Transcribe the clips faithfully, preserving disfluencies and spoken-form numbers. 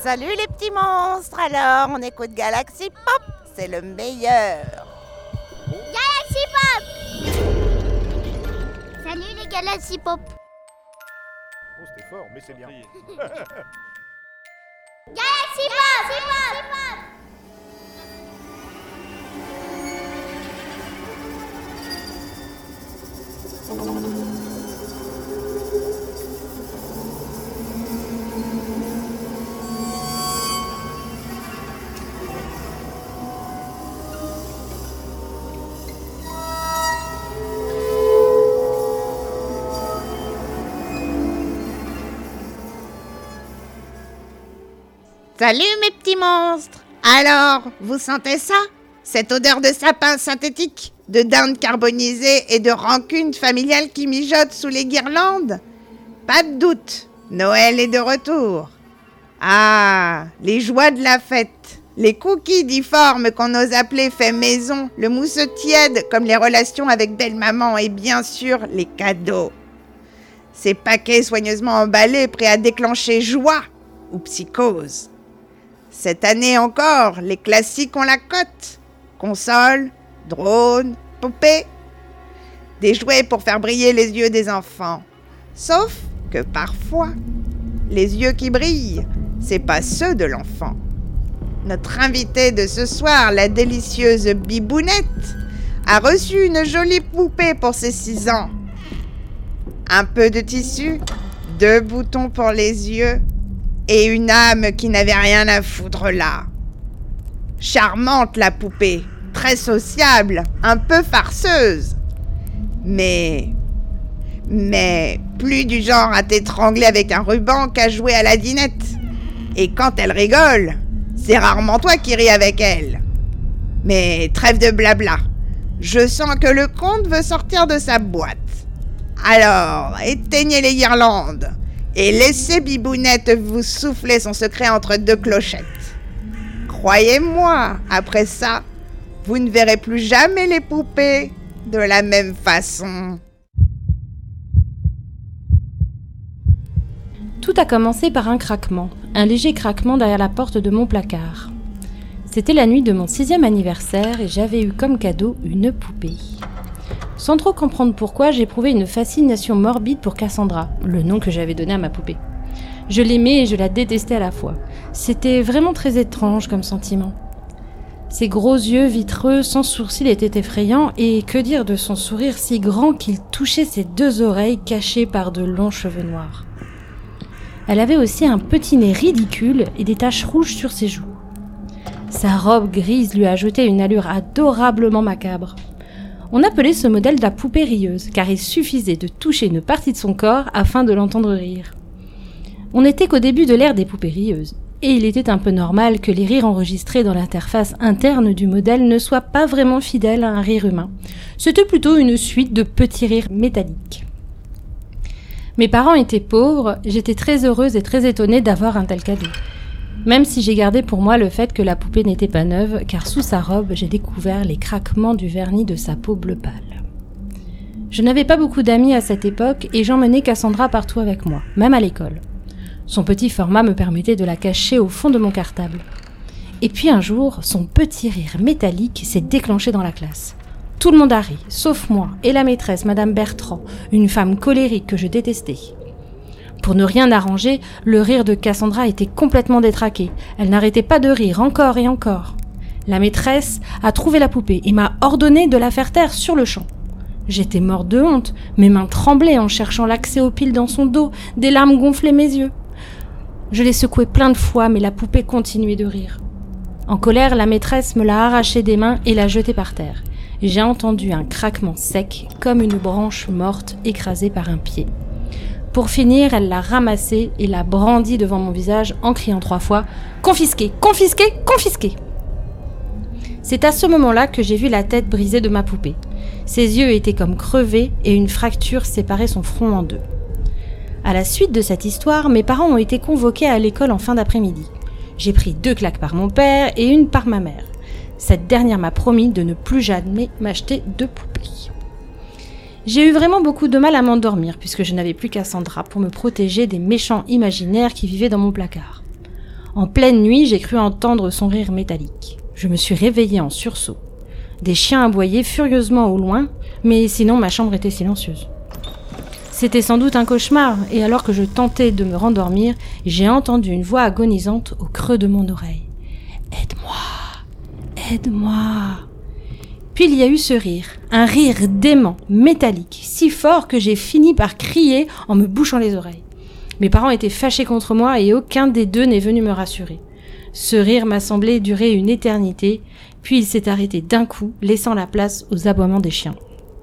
Salut les petits monstres, alors on écoute Galaxy Pop, c'est le meilleur. Galaxy Pop. Salut les Galaxy Pop. Oh, c'était fort, mais c'est bien. Galaxy Pop, Galaxy Pop. Salut mes petits monstres. Alors, vous sentez ça? Cette odeur de sapin synthétique, de dinde carbonisée et de rancune familiale qui mijote sous les guirlandes? Pas de doute, Noël est de retour. Ah, les joies de la fête, les cookies difformes qu'on ose appeler fait maison, le mousseux tiède comme les relations avec belle-maman et bien sûr les cadeaux. Ces paquets soigneusement emballés prêts à déclencher joie ou psychose. Cette année encore, les classiques ont la cote. Consoles, drones, poupées. Des jouets pour faire briller les yeux des enfants. Sauf que parfois, les yeux qui brillent, c'est pas ceux de l'enfant. Notre invitée de ce soir, la délicieuse Bibounette, a reçu une jolie poupée pour ses six ans. Un peu de tissu, deux boutons pour les yeux, et une âme qui n'avait rien à foutre là. Charmante la poupée, très sociable, un peu farceuse. Mais... Mais plus du genre à t'étrangler avec un ruban qu'à jouer à la dinette. Et quand elle rigole, c'est rarement toi qui ris avec elle. Mais trêve de blabla. Je sens que le conte veut sortir de sa boîte. Alors, éteignez les guirlandes. Et laissez Bibounette vous souffler son secret entre deux clochettes. Croyez-moi, après ça, vous ne verrez plus jamais les poupées de la même façon. Tout a commencé par un craquement, un léger craquement derrière la porte de mon placard. C'était la nuit de mon sixième anniversaire et j'avais eu comme cadeau une poupée. Sans trop comprendre pourquoi, j'éprouvais une fascination morbide pour Cassandra, le nom que j'avais donné à ma poupée. Je l'aimais et je la détestais à la fois. C'était vraiment très étrange comme sentiment. Ses gros yeux vitreux, sans sourcils, étaient effrayants, et que dire de son sourire si grand qu'il touchait ses deux oreilles cachées par de longs cheveux noirs. Elle avait aussi un petit nez ridicule et des taches rouges sur ses joues. Sa robe grise lui ajoutait une allure adorablement macabre. On appelait ce modèle la poupée rieuse, car il suffisait de toucher une partie de son corps afin de l'entendre rire. On n'était qu'au début de l'ère des poupées rieuses, et il était un peu normal que les rires enregistrés dans l'interface interne du modèle ne soient pas vraiment fidèles à un rire humain. C'était plutôt une suite de petits rires métalliques. Mes parents étaient pauvres, j'étais très heureuse et très étonnée d'avoir un tel cadeau. Même si j'ai gardé pour moi le fait que la poupée n'était pas neuve, car sous sa robe, j'ai découvert les craquements du vernis de sa peau bleu pâle. Je n'avais pas beaucoup d'amis à cette époque et j'emmenais Cassandra partout avec moi, même à l'école. Son petit format me permettait de la cacher au fond de mon cartable. Et puis un jour, son petit rire métallique s'est déclenché dans la classe. Tout le monde a ri, sauf moi et la maîtresse, Madame Bertrand, une femme colérique que je détestais. Pour ne rien arranger, le rire de Cassandra était complètement détraqué. Elle n'arrêtait pas de rire encore et encore. La maîtresse a trouvé la poupée et m'a ordonné de la faire taire sur le champ. J'étais morte de honte, mes mains tremblaient en cherchant l'accès aux piles dans son dos, des larmes gonflaient mes yeux. Je l'ai secouée plein de fois, mais la poupée continuait de rire. En colère, la maîtresse me l'a arrachée des mains et l'a jetée par terre. J'ai entendu un craquement sec, comme une branche morte écrasée par un pied. Pour finir, elle l'a ramassée et l'a brandie devant mon visage en criant trois fois « Confisqué, confisqué, confisqué !» C'est à ce moment-là que j'ai vu la tête brisée de ma poupée. Ses yeux étaient comme crevés et une fracture séparait son front en deux. À la suite de cette histoire, mes parents ont été convoqués à l'école en fin d'après-midi. J'ai pris deux claques par mon père et une par ma mère. Cette dernière m'a promis de ne plus jamais m'acheter de poupée. J'ai eu vraiment beaucoup de mal à m'endormir puisque je n'avais plus Cassandra pour me protéger des méchants imaginaires qui vivaient dans mon placard. En pleine nuit, j'ai cru entendre son rire métallique. Je me suis réveillée en sursaut. Des chiens aboyaient furieusement au loin, mais sinon ma chambre était silencieuse. C'était sans doute un cauchemar, et alors que je tentais de me rendormir, j'ai entendu une voix agonisante au creux de mon oreille. « Aide-moi, aide-moi » Puis il y a eu ce rire, un rire dément, métallique, si fort que j'ai fini par crier en me bouchant les oreilles. Mes parents étaient fâchés contre moi et aucun des deux n'est venu me rassurer. Ce rire m'a semblé durer une éternité, puis il s'est arrêté d'un coup, laissant la place aux aboiements des chiens.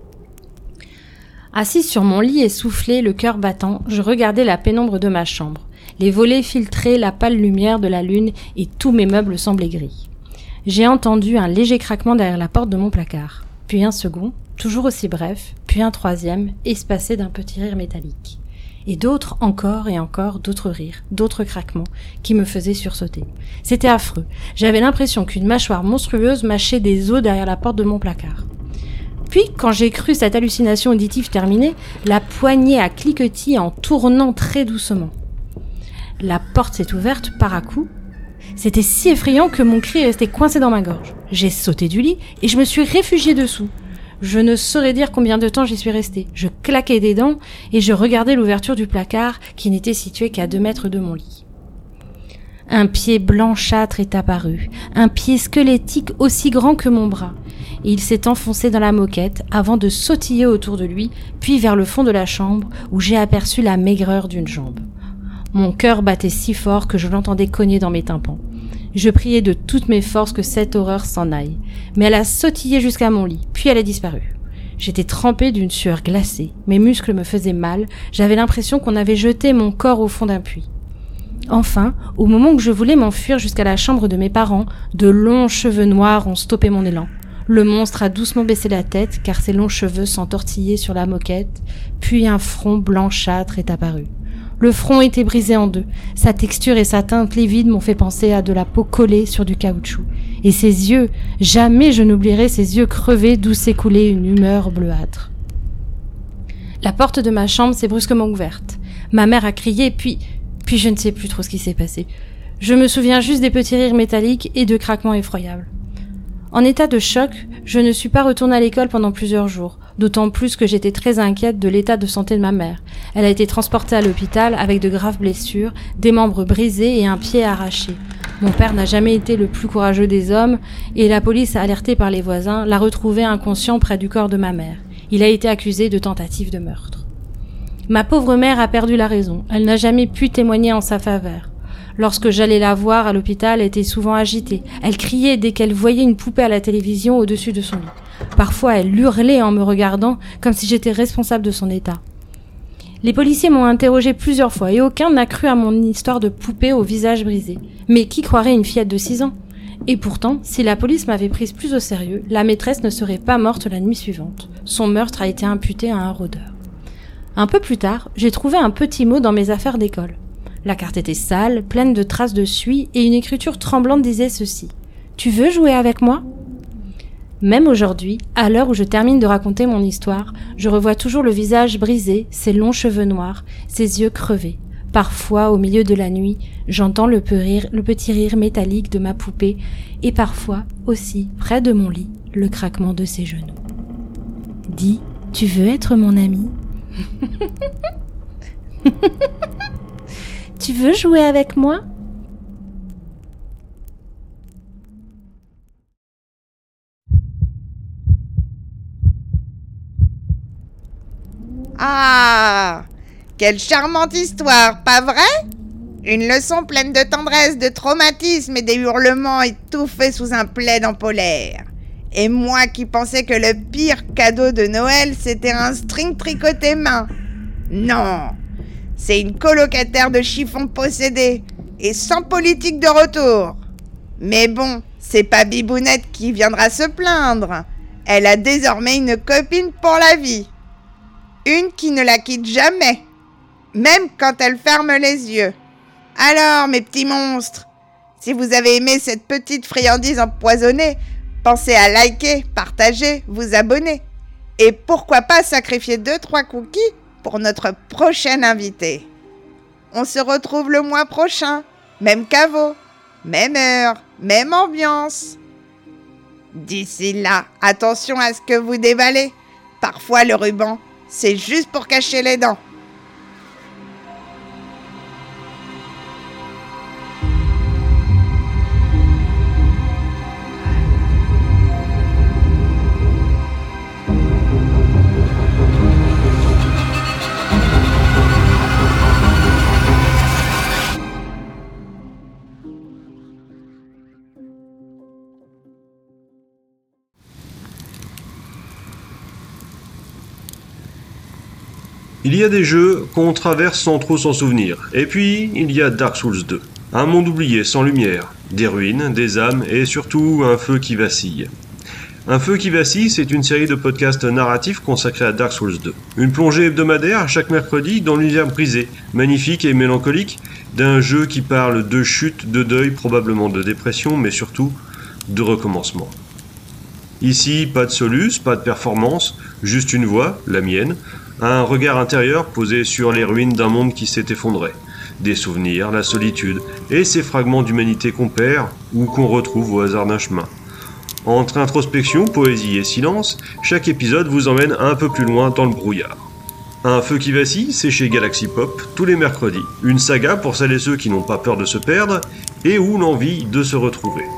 Assise sur mon lit essoufflé, le cœur battant, je regardais la pénombre de ma chambre. Les volets filtraient la pâle lumière de la lune et tous mes meubles semblaient gris. J'ai entendu un léger craquement derrière la porte de mon placard, puis un second, toujours aussi bref, puis un troisième, espacé d'un petit rire métallique. Et d'autres encore et encore, d'autres rires, d'autres craquements, qui me faisaient sursauter. C'était affreux. J'avais l'impression qu'une mâchoire monstrueuse mâchait des os derrière la porte de mon placard. Puis, quand j'ai cru cette hallucination auditive terminée, la poignée a cliquetis en tournant très doucement. La porte s'est ouverte par à coup. C'était si effrayant que mon cri restait coincé dans ma gorge. J'ai sauté du lit et je me suis réfugiée dessous. Je ne saurais dire combien de temps j'y suis restée. Je claquais des dents et je regardais l'ouverture du placard qui n'était située qu'à deux mètres de mon lit. Un pied blanchâtre est apparu, un pied squelettique aussi grand que mon bras. Et il s'est enfoncé dans la moquette avant de sautiller autour de lui, puis vers le fond de la chambre où j'ai aperçu la maigreur d'une jambe. Mon cœur battait si fort que je l'entendais cogner dans mes tympans. Je priais de toutes mes forces que cette horreur s'en aille, mais elle a sautillé jusqu'à mon lit, puis elle a disparu. J'étais trempée d'une sueur glacée, mes muscles me faisaient mal, j'avais l'impression qu'on avait jeté mon corps au fond d'un puits. Enfin, au moment où je voulais m'enfuir jusqu'à la chambre de mes parents, de longs cheveux noirs ont stoppé mon élan. Le monstre a doucement baissé la tête, car ses longs cheveux s'entortillaient sur la moquette, puis un front blanchâtre est apparu. Le front était brisé en deux. Sa texture et sa teinte livide m'ont fait penser à de la peau collée sur du caoutchouc. Et ses yeux, jamais je n'oublierai ces yeux crevés d'où s'écoulait une humeur bleuâtre. La porte de ma chambre s'est brusquement ouverte. Ma mère a crié, puis... puis je ne sais plus trop ce qui s'est passé. Je me souviens juste des petits rires métalliques et de craquements effroyables. En état de choc, je ne suis pas retournée à l'école pendant plusieurs jours, d'autant plus que j'étais très inquiète de l'état de santé de ma mère. Elle a été transportée à l'hôpital avec de graves blessures, des membres brisés et un pied arraché. Mon père n'a jamais été le plus courageux des hommes et la police, alertée par les voisins, l'a retrouvé inconscient près du corps de ma mère. Il a été accusé de tentative de meurtre. Ma pauvre mère a perdu la raison. Elle n'a jamais pu témoigner en sa faveur. Lorsque j'allais la voir à l'hôpital, elle était souvent agitée. Elle criait dès qu'elle voyait une poupée à la télévision au-dessus de son lit. Parfois, elle hurlait en me regardant, comme si j'étais responsable de son état. Les policiers m'ont interrogée plusieurs fois et aucun n'a cru à mon histoire de poupée au visage brisé. Mais qui croirait une fillette de six ans ? Et pourtant, si la police m'avait prise plus au sérieux, la maîtresse ne serait pas morte la nuit suivante. Son meurtre a été imputé à un rôdeur. Un peu plus tard, j'ai trouvé un petit mot dans mes affaires d'école. La carte était sale, pleine de traces de suie, et une écriture tremblante disait ceci. « Tu veux jouer avec moi ?» Même aujourd'hui, à l'heure où je termine de raconter mon histoire, je revois toujours le visage brisé, ses longs cheveux noirs, ses yeux crevés. Parfois, au milieu de la nuit, j'entends le, peu rire, le petit rire métallique de ma poupée, et parfois, aussi, près de mon lit, le craquement de ses genoux. « Dis, tu veux être mon ami ?» Tu veux jouer avec moi ? Ah, quelle charmante histoire, pas vrai ? Une leçon pleine de tendresse, de traumatisme et des hurlements étouffés sous un plaid en polaire. Et moi qui pensais que le pire cadeau de Noël, c'était un string tricoté main. Non, c'est une colocataire de chiffon possédée et sans politique de retour. Mais bon, c'est pas Bibounette qui viendra se plaindre. Elle a désormais une copine pour la vie. Une qui ne la quitte jamais, même quand elle ferme les yeux. Alors, mes petits monstres, si vous avez aimé cette petite friandise empoisonnée, pensez à liker, partager, vous abonner. Et pourquoi pas sacrifier deux trois cookies pour notre prochaine invité. On se retrouve le mois prochain, même caveau. même heure, même ambiance. D'ici là, attention à ce que vous déballez. Parfois le ruban, c'est juste pour cacher les dents. Il y a des jeux qu'on traverse sans trop s'en souvenir. Et puis, il y a Dark Souls deux. Un monde oublié, sans lumière. Des ruines, des âmes et surtout un feu qui vacille. Un feu qui vacille, c'est une série de podcasts narratifs consacrés à Dark Souls deux. Une plongée hebdomadaire chaque mercredi dans l'univers brisé, magnifique et mélancolique, d'un jeu qui parle de chute, de deuil, probablement de dépression, mais surtout de recommencement. Ici, pas de solus, pas de performance, juste une voix, la mienne, un regard intérieur posé sur les ruines d'un monde qui s'est effondré. Des souvenirs, la solitude et ces fragments d'humanité qu'on perd ou qu'on retrouve au hasard d'un chemin. Entre introspection, poésie et silence, chaque épisode vous emmène un peu plus loin dans le brouillard. Un feu qui vacille, c'est chez Galaxy Pop, tous les mercredis. Une saga pour celles et ceux qui n'ont pas peur de se perdre et ou l'envie de se retrouver.